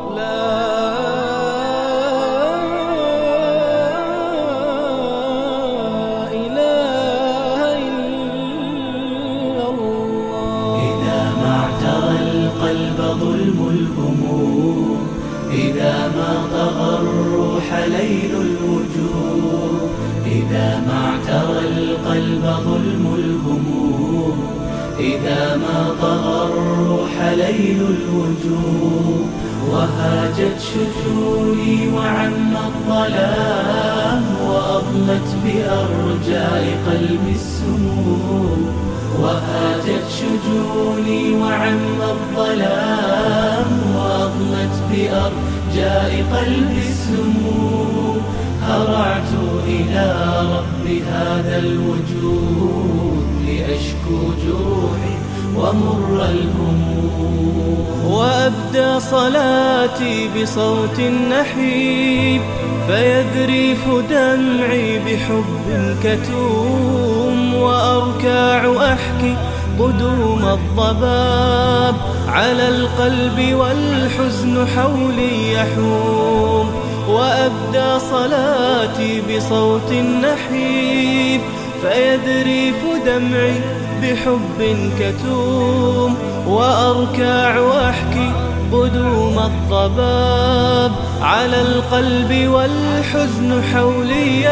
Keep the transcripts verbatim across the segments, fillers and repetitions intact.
القلب ظلم الهموم، إذا ما طغى الروح ليل الوجوه. إذا ما اعترى القلب ظلم الهموم، إذا ما طغى الروح ليل الوجوه. وهاجت شجوني وعم الظلام، وأضمت بأرجاء قلبي السموم. وهاجت شجوني وعم الظلام، وأضمت بأرجاء قلبي السموم. هرعت إلى رب هذا الوجود، لأشكو جروحي ومر الهموم. وأبدى صلاتي بصوت نحيب، فيذريف دمعي بحب كتوم. وأركع أحكي قدوم الضباب على القلب، والحزن حولي يحوم. وأبدى صلاتي بصوت نحيب، فيذريف دمعي بحب كتوم. وأركع أحكي قدوم الضباب على القلب، والحزن حولي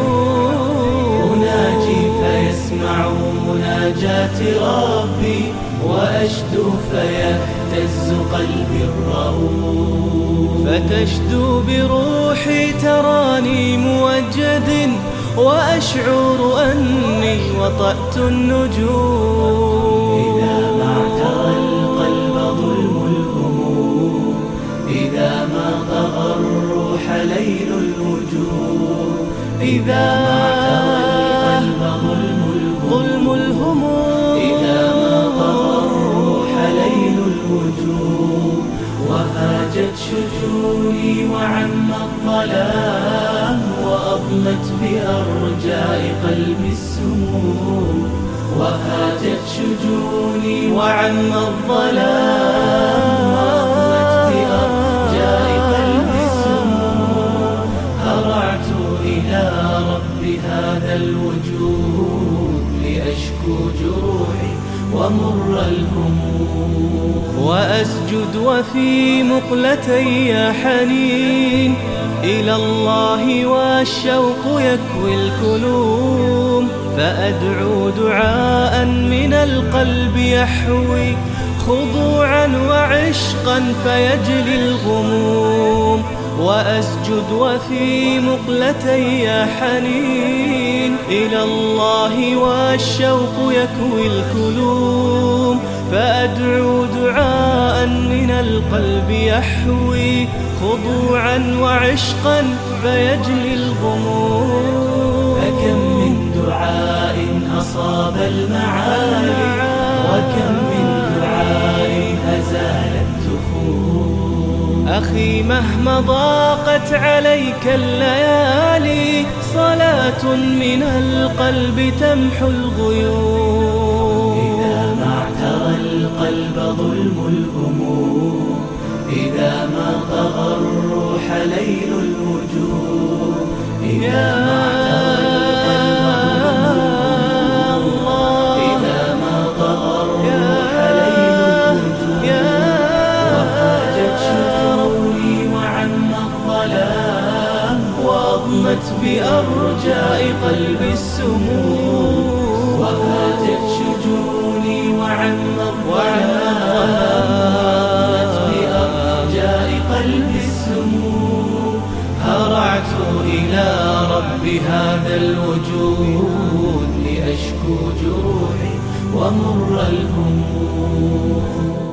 يحوم. أناجي فيسمع مناجات ربي، وأشدو فيهتز قلبي الرؤوف. فتشدو بروحي تراني موجد، وأشعر أني وطأت النجوم. إذا ما اعترى القلب ظلم الهموم، إذا ما طغى الروح ليل الوجوه. إذا ما اعترى القلب ظلم الهموم، إذا ما طغى الروح ليل الوجوه. وهاجت شجوني وعم الظلام، وأضمت بأرجاء قلبي السموم. وهاجت شجوني وعم الظلام، وأضمت بأرجاء قلبي السموم. هرعت إلى رب هذا الوجود، لأشكو جروحي ومر الهموم. وأسجد وفي مقلتي حنين إلى الله، والشوق يكوي الكلوم. فأدعو دعاء من القلب يحوي خضوعا وعشقا فيجلي الغموم. وأسجد وفي مقلتي حنين إلى الله، والشوق يكوي الكلوم. فأدعو دعاء من القلب يحوي خضوعا وعشقا فيجلي الغموم. فكم من دعاء أصاب المعالي، وكم من دعاء أزال التخوم. أخي مهما ضاقت عليك الليالي، صلاة من القلب تمحو الغيوم. إذا ما اعترى القلب ظلم الهموم، إذا ما طغى الروح ليل الوجوه. إذا ما اعترى القلب إذا ما طغى الروح ليل الوجوه. وهاجت شجوني وعم الظلام، وأضمت بأرجاء قلبي السموم. وهاجت شجوني وعم الظلام، وأضمت بأرجاء قلبي السموم. هرعت إلى رب هذا الوجود، لأشكو جروحي ومر الهموم.